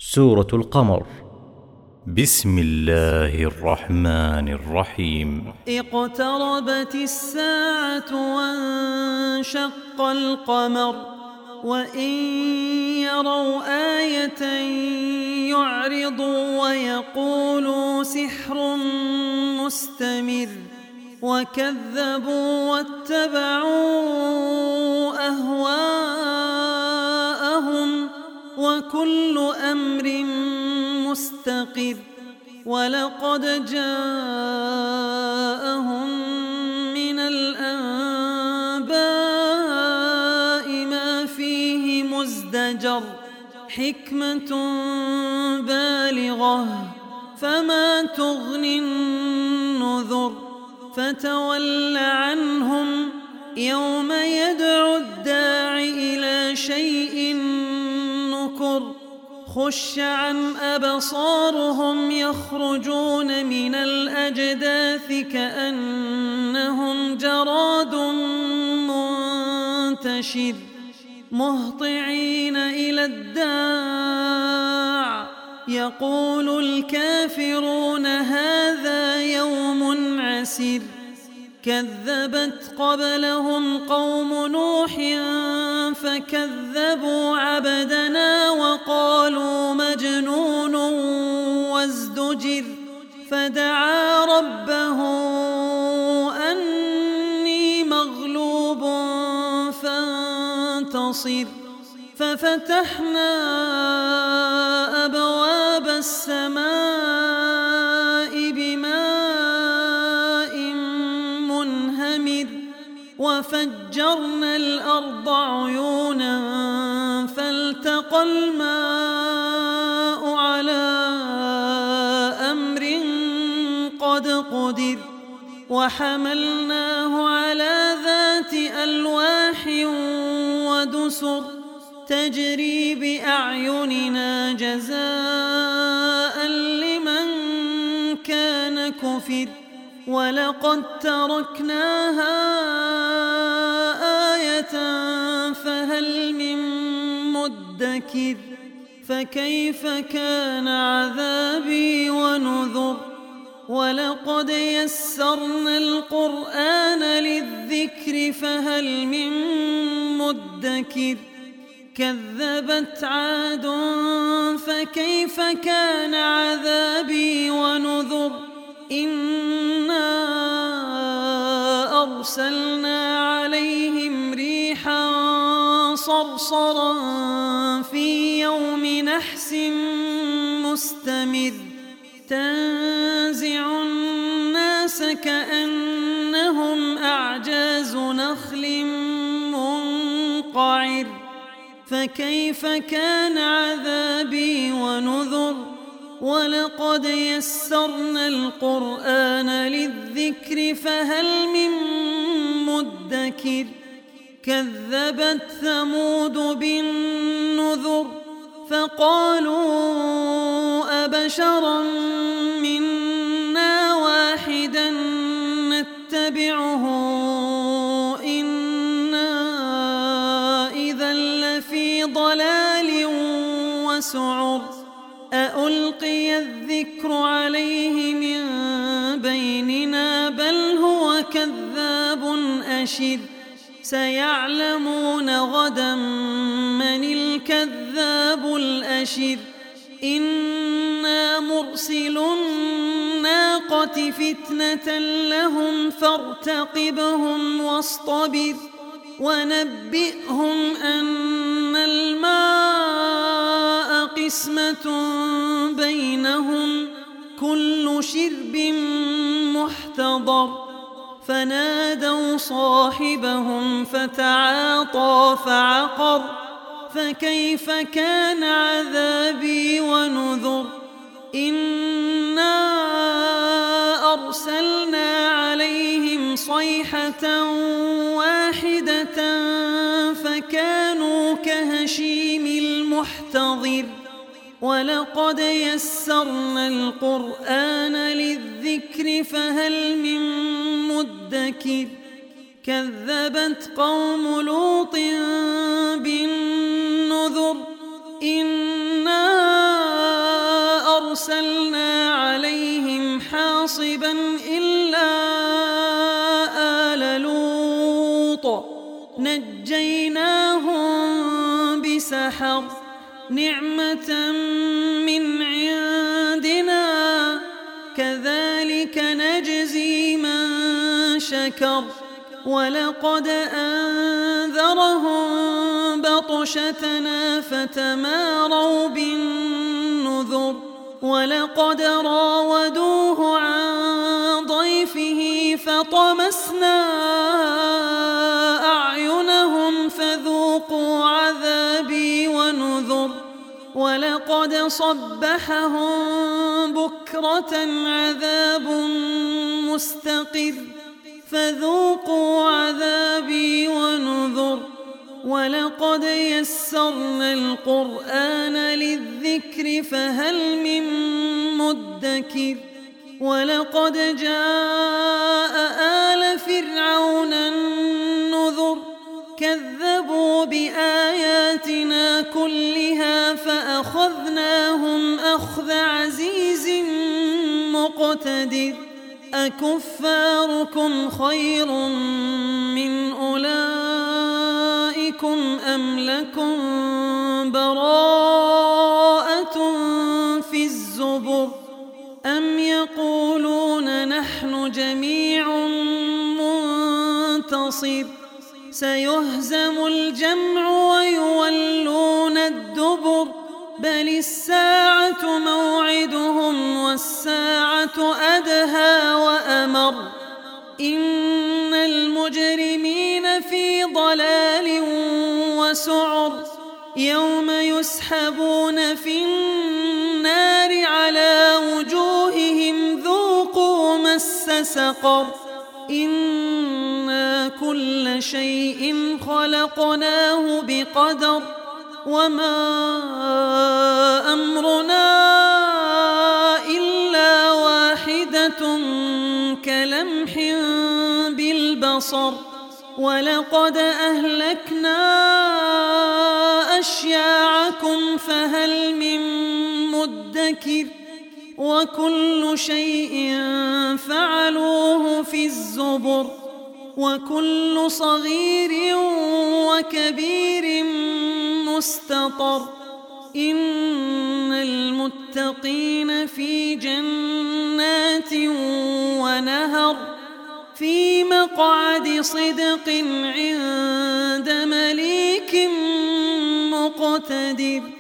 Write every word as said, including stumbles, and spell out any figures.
سورة القمر. بسم الله الرحمن الرحيم. اقتربت الساعة وانشق القمر وإن يروا آية يعرضوا ويقولوا سحر مستمر وكذبوا واتبعوا أهواءهم وكل أمر مستقر ولقد جاءهم من الأنباء ما فيه مزدجر حكمة بالغة فما تغني النذر فتول عنهم يوم يدعو الداع إلى شيء نكر خش عن أبصارهم يخرجون من الأجداث كأنهم جراد منتشر مهطعين إلى الداع يقول الكافرون هذا يوم عسير كذبت قبلهم قوم نوح فكذبوا عبدنا وقالوا مجنون وازدجر فدعا ربه أني مغلوب فانتصر ففتحنا أبواب السماء بماء منهمر وفجرنا الأرض عيونا فالتقى الماء على أمر قد قدر وحملناه على ذات ألواح ودسر تجري بأعيننا جزاء لمن كان كفر ولقد تركناها آية فهل من مدكر فكيف كان عذابي ونذر ولقد يسرنا القرآن للذكر فهل من مدكر كذبت عاد فكيف كان عذابي ونذر إنا أرسلنا عليهم ريحا صرصرا في يوم نحس مستمر تنزع الناس كأنهم أعجاز نخل منقعر فكيف كان عذابي ونذر ولقد يسرنا القرآن للذكر فهل من مدكر كذبت ثمود بالنذر فقالوا أبشرا منا واحدا نتبعه إنا إذا لفي ضلال وسعر أألقي الذكر عليه من بيننا بل هو كذاب أشر سيعلمون غدا من الكذاب الأشر إنا مرسل الناقة فتنة لهم فارتقبهم واصطبر ونبئهم أن الماء قسمة بينهم كل شرب محتضر فنادوا صاحبهم فتعاطى فعقر فكيف كان عذابي ونذر إنا أرسلنا عليهم صيحة واحدة فكانوا كهشيم المحتضر ولقد يسرنا القرآن للذكر فهل من مدكر كذبت قوم لوط بالنذر إنا نعمة من عندنا كذلك نجزي من شكر ولقد أنذرهم بطشتنا فتماروا بالنذر ولقد راودوه عن ضيفه فطمسنا أعينهم فذوقوا عذابي ونذر ولقد صبحهم بكرة عذاب مستقر فذوقوا عذابي ونذر ولقد يسرنا القرآن للذكر فهل من مدكر ولقد جاء آل فرعون النذر كذبوا بآياتنا كلها فأخذناهم أخذ عزيز مقتدر أكفاركم خير من أولئكم أم لكم براءة في الزبر أم يقولون نحن جميع منتصر سيهزم الجمع ويولون الدبر بل الساعة موعدهم والساعة أدهى وأمر إن المجرمين في ضلال وسعر يوم يسحبون في النار على وجوههم ذوقوا مس سقر إنا كل شيء خلقناه بقدر وما أمرنا إلا واحدة كلمح بالبصر ولقد أهلكنا أشياعكم فهل من مدكر وكل شيء فعلوه في الزبر وكل صغير وكبير مستطر إن المتقين في جنات ونهر في مقعد صدق عند مليك مقتدر.